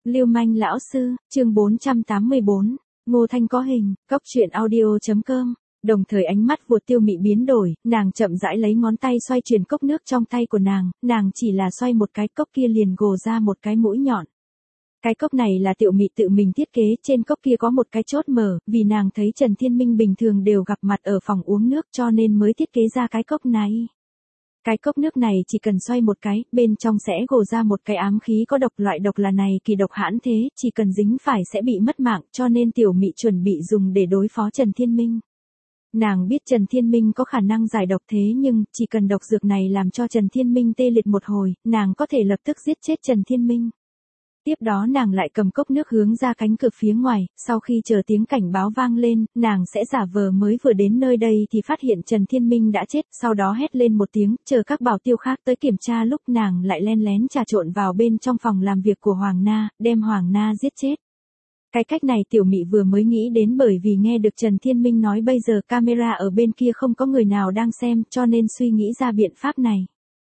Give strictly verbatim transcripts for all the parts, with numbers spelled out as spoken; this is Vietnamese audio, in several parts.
Lưu manh lão sư, chương bốn trăm tám mươi bốn, Ngô Thanh có hình, cóc truyện audio.com. Đồng thời ánh mắt của Tiêu Mị biến đổi, nàng chậm rãi lấy ngón tay xoay chuyển cốc nước trong tay của nàng, nàng chỉ là xoay một cái cốc kia liền gồ ra một cái mũi nhọn. Cái cốc này là Tiểu Mị tự mình thiết kế, trên cốc kia có một cái chốt mở, vì nàng thấy Trần Thiên Minh bình thường đều gặp mặt ở phòng uống nước cho nên mới thiết kế ra cái cốc này. Cái cốc nước này chỉ cần xoay một cái, bên trong sẽ gồ ra một cái ám khí có độc, loại độc là này kỳ độc hãn thế, chỉ cần dính phải sẽ bị mất mạng, cho nên Tiểu Mị chuẩn bị dùng để đối phó Trần Thiên Minh. Nàng biết Trần Thiên Minh có khả năng giải độc thế nhưng, chỉ cần độc dược này làm cho Trần Thiên Minh tê liệt một hồi, nàng có thể lập tức giết chết Trần Thiên Minh. Tiếp đó nàng lại cầm cốc nước hướng ra cánh cửa phía ngoài, sau khi chờ tiếng cảnh báo vang lên, nàng sẽ giả vờ mới vừa đến nơi đây thì phát hiện Trần Thiên Minh đã chết, sau đó hét lên một tiếng, chờ các bảo tiêu khác tới kiểm tra lúc nàng lại len lén trà trộn vào bên trong phòng làm việc của Hoàng Na, đem Hoàng Na giết chết. Cái cách này Tiểu Mị vừa mới nghĩ đến bởi vì nghe được Trần Thiên Minh nói bây giờ camera ở bên kia không có người nào đang xem cho nên suy nghĩ ra biện pháp này.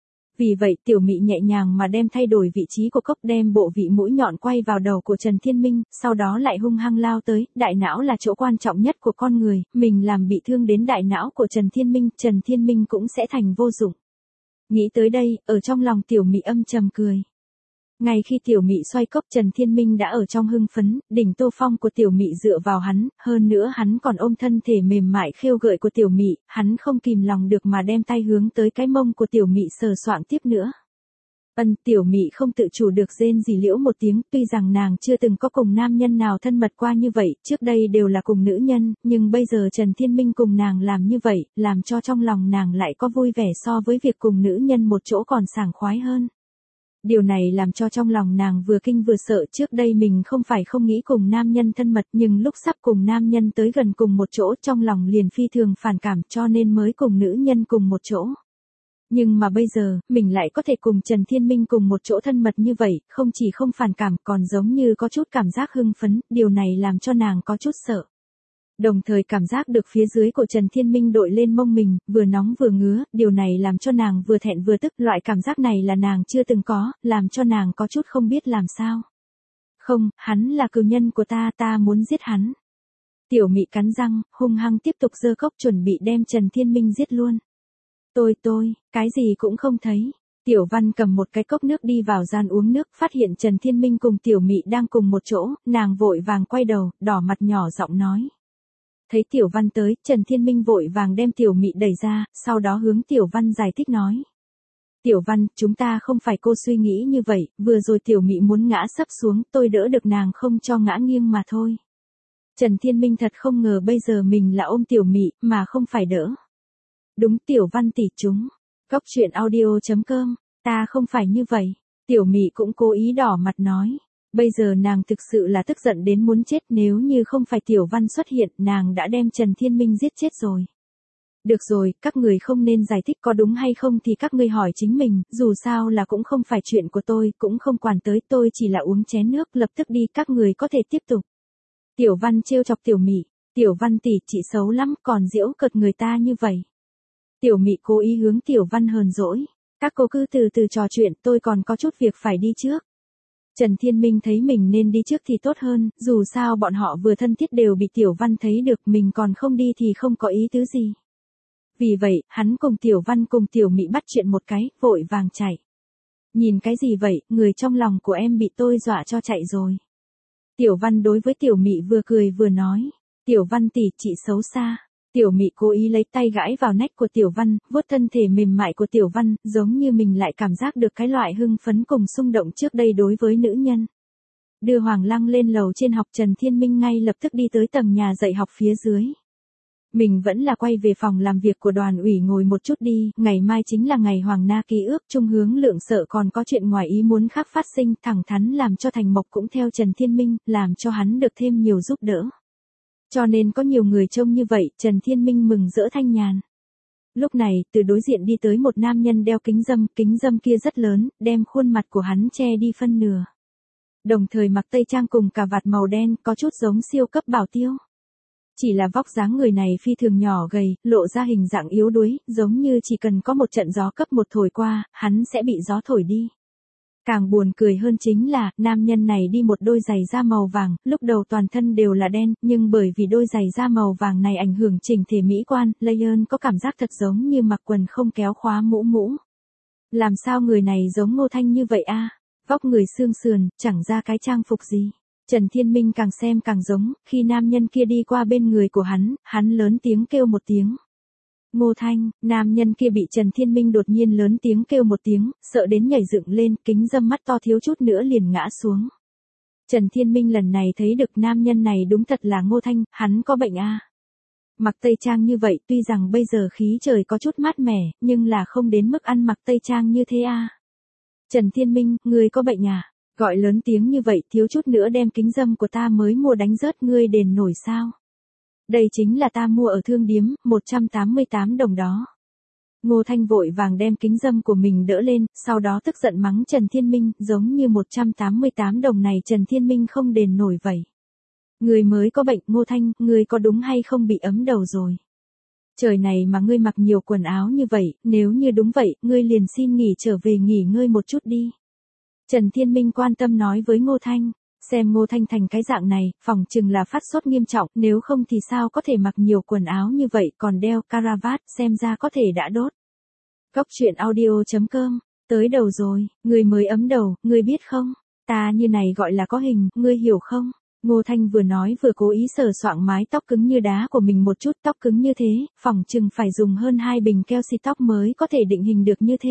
Vì vậy Tiểu Mị nhẹ nhàng mà đem thay đổi vị trí của cốc, đem bộ vị mũi nhọn quay vào đầu của Trần Thiên Minh, sau đó lại hung hăng lao tới, đại não là chỗ quan trọng nhất của con người, mình làm bị thương đến đại não của Trần Thiên Minh, Trần Thiên Minh cũng sẽ thành vô dụng. Nghĩ tới đây, ở trong lòng Tiểu Mị âm trầm cười. Ngay khi Tiểu Mị xoay cốc, Trần Thiên Minh đã ở trong hưng phấn, đỉnh tô phong của Tiểu Mị dựa vào hắn, hơn nữa hắn còn ôm thân thể mềm mại khêu gợi của Tiểu Mị, hắn không kìm lòng được mà đem tay hướng tới cái mông của Tiểu Mị sờ soạng tiếp nữa. Ân, Tiểu Mị không tự chủ được rên rỉ liễu một tiếng, tuy rằng nàng chưa từng có cùng nam nhân nào thân mật qua như vậy, trước đây đều là cùng nữ nhân, nhưng bây giờ Trần Thiên Minh cùng nàng làm như vậy, làm cho trong lòng nàng lại có vui vẻ so với việc cùng nữ nhân một chỗ còn sảng khoái hơn. Điều này làm cho trong lòng nàng vừa kinh vừa sợ, trước đây mình không phải không nghĩ cùng nam nhân thân mật nhưng lúc sắp cùng nam nhân tới gần cùng một chỗ trong lòng liền phi thường phản cảm cho nên mới cùng nữ nhân cùng một chỗ. Nhưng mà bây giờ, mình lại có thể cùng Trần Thiên Minh cùng một chỗ thân mật như vậy, không chỉ không phản cảm còn giống như có chút cảm giác hưng phấn, điều này làm cho nàng có chút sợ. Đồng thời cảm giác được phía dưới của Trần Thiên Minh đội lên mông mình, vừa nóng vừa ngứa, điều này làm cho nàng vừa thẹn vừa tức, loại cảm giác này là nàng chưa từng có, làm cho nàng có chút không biết làm sao. Không, hắn là cừu nhân của ta, ta muốn giết hắn. Tiểu Mị cắn răng, hung hăng tiếp tục giơ cốc chuẩn bị đem Trần Thiên Minh giết luôn. Tôi tôi, cái gì cũng không thấy. Tiểu Văn cầm một cái cốc nước đi vào gian uống nước, phát hiện Trần Thiên Minh cùng Tiểu Mị đang cùng một chỗ, nàng vội vàng quay đầu, đỏ mặt nhỏ giọng nói. Thấy Tiểu Văn tới, Trần Thiên Minh vội vàng đem Tiểu Mị đẩy ra, sau đó hướng Tiểu Văn giải thích nói. Tiểu Văn, chúng ta không phải cô suy nghĩ như vậy, vừa rồi Tiểu Mị muốn ngã sấp xuống, tôi đỡ được nàng không cho ngã nghiêng mà thôi. Trần Thiên Minh thật không ngờ bây giờ mình là ôm Tiểu Mị, mà không phải đỡ. Đúng, Tiểu Văn tỷ chúng. Cóc truyện audio.com, ta không phải như vậy. Tiểu Mị cũng cố ý đỏ mặt nói. Bây giờ nàng thực sự là tức giận đến muốn chết, nếu như không phải Tiểu Văn xuất hiện, nàng đã đem Trần Thiên Minh giết chết rồi. Được rồi, các người không nên giải thích có đúng hay không thì các ngươi hỏi chính mình, dù sao là cũng không phải chuyện của tôi, cũng không quản tới, tôi chỉ là uống chén nước, lập tức đi, các người có thể tiếp tục. Tiểu Văn trêu chọc Tiểu Mị, Tiểu Văn tỷ chị xấu lắm, còn giễu cợt người ta như vậy. Tiểu Mị cố ý hướng Tiểu Văn hờn dỗi, các cô cứ từ từ trò chuyện, tôi còn có chút việc phải đi trước. Trần Thiên Minh thấy mình nên đi trước thì tốt hơn, dù sao bọn họ vừa thân thiết đều bị Tiểu Văn thấy được, mình còn không đi thì không có ý tứ gì. Vì vậy, hắn cùng Tiểu Văn cùng Tiểu Mị bắt chuyện một cái, vội vàng chạy. Nhìn cái gì vậy, người trong lòng của em bị tôi dọa cho chạy rồi. Tiểu Văn đối với Tiểu Mị vừa cười vừa nói, Tiểu Văn tỷ chị xấu xa. Tiểu Mị cố ý lấy tay gãi vào nách của Tiểu Văn, vuốt thân thể mềm mại của Tiểu Văn, giống như mình lại cảm giác được cái loại hưng phấn cùng xung động trước đây đối với nữ nhân. Đưa Hoàng Lăng lên lầu trên học, Trần Thiên Minh ngay lập tức đi tới tầng nhà dạy học phía dưới. Mình vẫn là quay về phòng làm việc của đoàn ủy ngồi một chút đi, ngày mai chính là ngày Hoàng Na ký ước, Trung Hướng Lượng sợ còn có chuyện ngoài ý muốn khác phát sinh, thẳng thắn làm cho Thành Mộc cũng theo Trần Thiên Minh, làm cho hắn được thêm nhiều giúp đỡ. Cho nên có nhiều người trông như vậy, Trần Thiên Minh mừng rỡ thanh nhàn. Lúc này, từ đối diện đi tới một nam nhân đeo kính râm, kính râm kia rất lớn, đem khuôn mặt của hắn che đi phân nửa. Đồng thời mặc tây trang cùng cà vạt màu đen, có chút giống siêu cấp bảo tiêu. Chỉ là vóc dáng người này phi thường nhỏ gầy, lộ ra hình dạng yếu đuối, giống như chỉ cần có một trận gió cấp một thổi qua, hắn sẽ bị gió thổi đi. Càng buồn cười hơn chính là, nam nhân này đi một đôi giày da màu vàng, lúc đầu toàn thân đều là đen, nhưng bởi vì đôi giày da màu vàng này ảnh hưởng chỉnh thể mỹ quan, Leon có cảm giác thật giống như mặc quần không kéo khóa mũ mũ. Làm sao người này giống Ngô Thanh như vậy a? Vóc người xương sườn, chẳng ra cái trang phục gì. Trần Thiên Minh càng xem càng giống, khi nam nhân kia đi qua bên người của hắn, hắn lớn tiếng kêu một tiếng. Ngô Thanh, nam nhân kia bị Trần Thiên Minh đột nhiên lớn tiếng kêu một tiếng, sợ đến nhảy dựng lên, kính râm mắt to thiếu chút nữa liền ngã xuống. Trần Thiên Minh lần này thấy được nam nhân này đúng thật là Ngô Thanh, hắn có bệnh a. Mặc tây trang như vậy tuy rằng bây giờ khí trời có chút mát mẻ, nhưng là không đến mức ăn mặc tây trang như thế a. Trần Thiên Minh, ngươi có bệnh à? Gọi lớn tiếng như vậy thiếu chút nữa đem kính râm của ta mới mua đánh rớt ngươi đền nổi sao? Đây chính là ta mua ở thương điếm, một trăm tám mươi tám đồng đó. Ngô Thanh vội vàng đem kính râm của mình đỡ lên, sau đó tức giận mắng Trần Thiên Minh, giống như một trăm tám mươi tám đồng này Trần Thiên Minh không đền nổi vậy. Người mới có bệnh, Ngô Thanh, người có đúng hay không bị ấm đầu rồi? Trời này mà ngươi mặc nhiều quần áo như vậy, nếu như đúng vậy, ngươi liền xin nghỉ trở về nghỉ ngơi một chút đi. Trần Thiên Minh quan tâm nói với Ngô Thanh, xem Ngô Thanh thành cái dạng này, phỏng chừng là phát sốt nghiêm trọng, nếu không thì sao có thể mặc nhiều quần áo như vậy còn đeo caravat, xem ra có thể đã đốt. Cốc truyện audio chấm com, tới đầu rồi, người mới ấm đầu, ngươi biết không? Ta như này gọi là có hình, ngươi hiểu không? Ngô Thanh vừa nói vừa cố ý sờ soạng mái tóc cứng như đá của mình một chút, tóc cứng như thế, phỏng chừng phải dùng hơn hai bình keo xì tóc mới có thể định hình được như thế.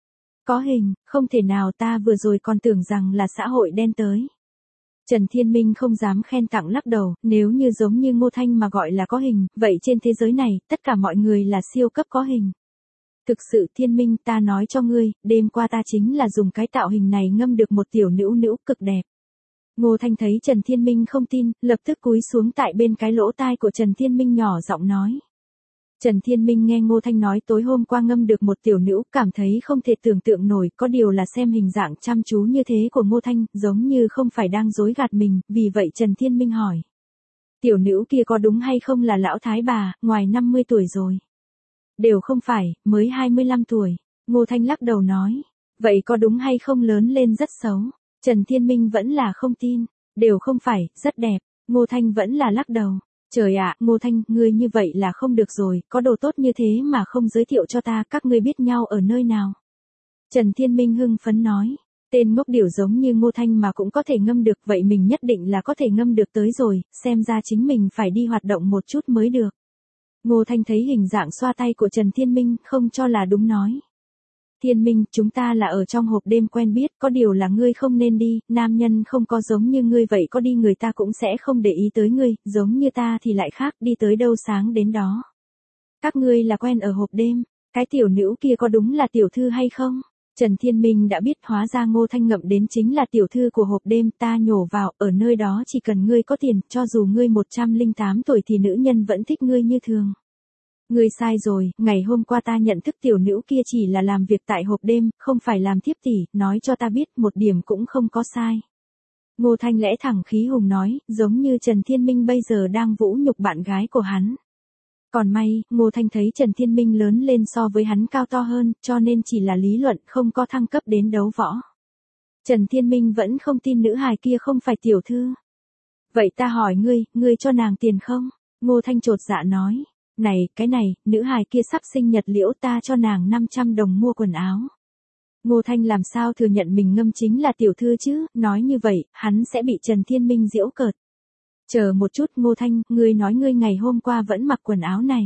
Có hình, không thể nào, ta vừa rồi còn tưởng rằng là xã hội đen tới. Trần Thiên Minh không dám khen tặng lắc đầu, nếu như giống như Ngô Thanh mà gọi là có hình, vậy trên thế giới này, tất cả mọi người là siêu cấp có hình. Thực sự Thiên Minh, ta nói cho ngươi, đêm qua ta chính là dùng cái tạo hình này ngâm được một tiểu nữ nữ cực đẹp. Ngô Thanh thấy Trần Thiên Minh không tin, lập tức cúi xuống tại bên cái lỗ tai của Trần Thiên Minh nhỏ giọng nói. Trần Thiên Minh nghe Ngô Thanh nói tối hôm qua ngâm được một tiểu nữ, cảm thấy không thể tưởng tượng nổi, có điều là xem hình dạng chăm chú như thế của Ngô Thanh, giống như không phải đang dối gạt mình, vì vậy Trần Thiên Minh hỏi. Tiểu nữ kia có đúng hay không là lão thái bà, ngoài năm mươi tuổi rồi? Đều không phải, mới hai mươi lăm tuổi. Ngô Thanh lắc đầu nói. Vậy có đúng hay không lớn lên rất xấu? Trần Thiên Minh vẫn là không tin. Đều không phải, rất đẹp. Ngô Thanh vẫn là lắc đầu. Trời ạ, Ngô Thanh, ngươi như vậy là không được rồi, có đồ tốt như thế mà không giới thiệu cho ta, các ngươi biết nhau ở nơi nào? Trần Thiên Minh hưng phấn nói, tên ngốc điểu giống như Ngô Thanh mà cũng có thể ngâm được, vậy mình nhất định là có thể ngâm được tới rồi, xem ra chính mình phải đi hoạt động một chút mới được. Ngô Thanh thấy hình dạng xoa tay của Trần Thiên Minh, không cho là đúng nói. Thiên Minh, chúng ta là ở trong hộp đêm quen biết, có điều là ngươi không nên đi, nam nhân không có giống như ngươi vậy, có đi người ta cũng sẽ không để ý tới ngươi, giống như ta thì lại khác, đi tới đâu sáng đến đó. Các ngươi là quen ở hộp đêm, cái tiểu nữ kia có đúng là tiểu thư hay không? Trần Thiên Minh đã biết, hóa ra Ngô Thanh ngậm đến chính là tiểu thư của hộp đêm, ta nhổ vào, ở nơi đó chỉ cần ngươi có tiền, cho dù ngươi một trăm lẻ tám tuổi thì nữ nhân vẫn thích ngươi như thường. Ngươi sai rồi, ngày hôm qua ta nhận thức tiểu nữ kia chỉ là làm việc tại hộp đêm, không phải làm thiếp tỷ, nói cho ta biết một điểm cũng không có sai. Ngô Thanh lẽ thẳng khí hùng nói, giống như Trần Thiên Minh bây giờ đang vũ nhục bạn gái của hắn. Còn may, Ngô Thanh thấy Trần Thiên Minh lớn lên so với hắn cao to hơn, cho nên chỉ là lý luận, không có thăng cấp đến đấu võ. Trần Thiên Minh vẫn không tin nữ hài kia không phải tiểu thư. Vậy ta hỏi ngươi, ngươi cho nàng tiền không? Ngô Thanh chột dạ nói. Này, cái này, nữ hài kia sắp sinh nhật liễu, ta cho nàng năm trăm đồng mua quần áo. Ngô Thanh làm sao thừa nhận mình ngâm chính là tiểu thư chứ, nói như vậy, hắn sẽ bị Trần Thiên Minh giễu cợt. Chờ một chút Ngô Thanh, ngươi nói ngươi ngày hôm qua vẫn mặc quần áo này.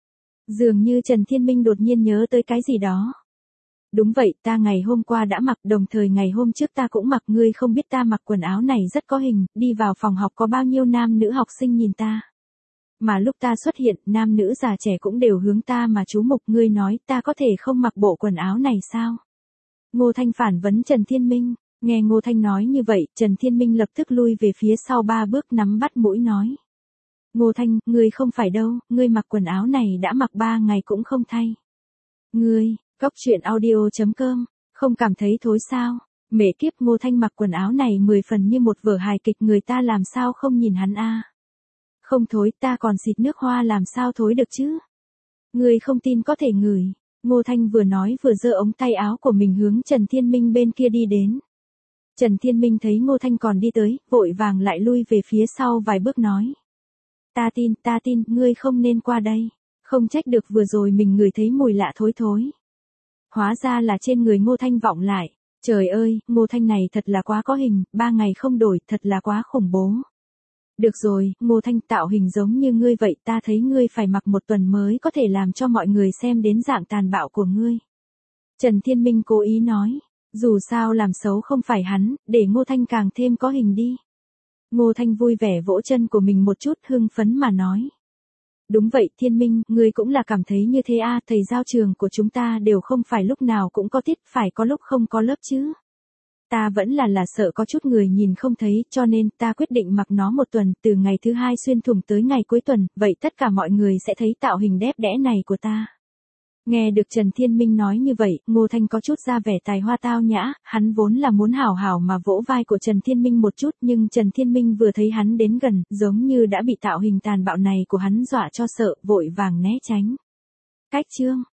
Dường như Trần Thiên Minh đột nhiên nhớ tới cái gì đó. Đúng vậy, ta ngày hôm qua đã mặc, đồng thời ngày hôm trước ta cũng mặc, ngươi không biết ta mặc quần áo này rất có hình, đi vào phòng học có bao nhiêu nam nữ học sinh nhìn ta. Mà lúc ta xuất hiện, nam nữ già trẻ cũng đều hướng ta mà chú mục, ngươi nói ta có thể không mặc bộ quần áo này sao? Ngô Thanh phản vấn Trần Thiên Minh, nghe Ngô Thanh nói như vậy, Trần Thiên Minh lập tức lui về phía sau ba bước nắm bắt mũi nói. Ngô Thanh, ngươi không phải đâu, ngươi mặc quần áo này đã mặc ba ngày cũng không thay. Ngươi, cốc truyện audio chấm com, không cảm thấy thối sao? Mẹ kiếp, Ngô Thanh mặc quần áo này mười phần như một vở hài kịch, người ta làm sao không nhìn hắn a? Không thối, ta còn xịt nước hoa làm sao thối được chứ? Ngươi không tin có thể ngửi. Ngô Thanh vừa nói vừa giơ ống tay áo của mình hướng Trần Thiên Minh bên kia đi đến. Trần Thiên Minh thấy Ngô Thanh còn đi tới, vội vàng lại lui về phía sau vài bước nói. Ta tin, ta tin, ngươi không nên qua đây. Không trách được vừa rồi mình ngửi thấy mùi lạ thối thối. Hóa ra là trên người Ngô Thanh vọng lại. Trời ơi, Ngô Thanh này thật là quá có hình, ba ngày không đổi, thật là quá khủng bố. Được rồi, Ngô Thanh tạo hình giống như ngươi vậy, ta thấy ngươi phải mặc một tuần mới có thể làm cho mọi người xem đến dạng tàn bạo của ngươi. Trần Thiên Minh cố ý nói, dù sao làm xấu không phải hắn, để Ngô Thanh càng thêm có hình đi. Ngô Thanh vui vẻ vỗ chân của mình một chút hưng phấn mà nói. Đúng vậy Thiên Minh, ngươi cũng là cảm thấy như thế à, thầy giao trường của chúng ta đều không phải lúc nào cũng có tiết, phải có lúc không có lớp chứ. Ta vẫn là là sợ có chút người nhìn không thấy, cho nên ta quyết định mặc nó một tuần, từ ngày thứ hai xuyên thủng tới ngày cuối tuần, vậy tất cả mọi người sẽ thấy tạo hình đẹp đẽ này của ta. Nghe được Trần Thiên Minh nói như vậy, Ngô Thanh có chút ra vẻ tài hoa tao nhã, hắn vốn là muốn hảo hảo mà vỗ vai của Trần Thiên Minh một chút, nhưng Trần Thiên Minh vừa thấy hắn đến gần, giống như đã bị tạo hình tàn bạo này của hắn dọa cho sợ, vội vàng né tránh. Cách chương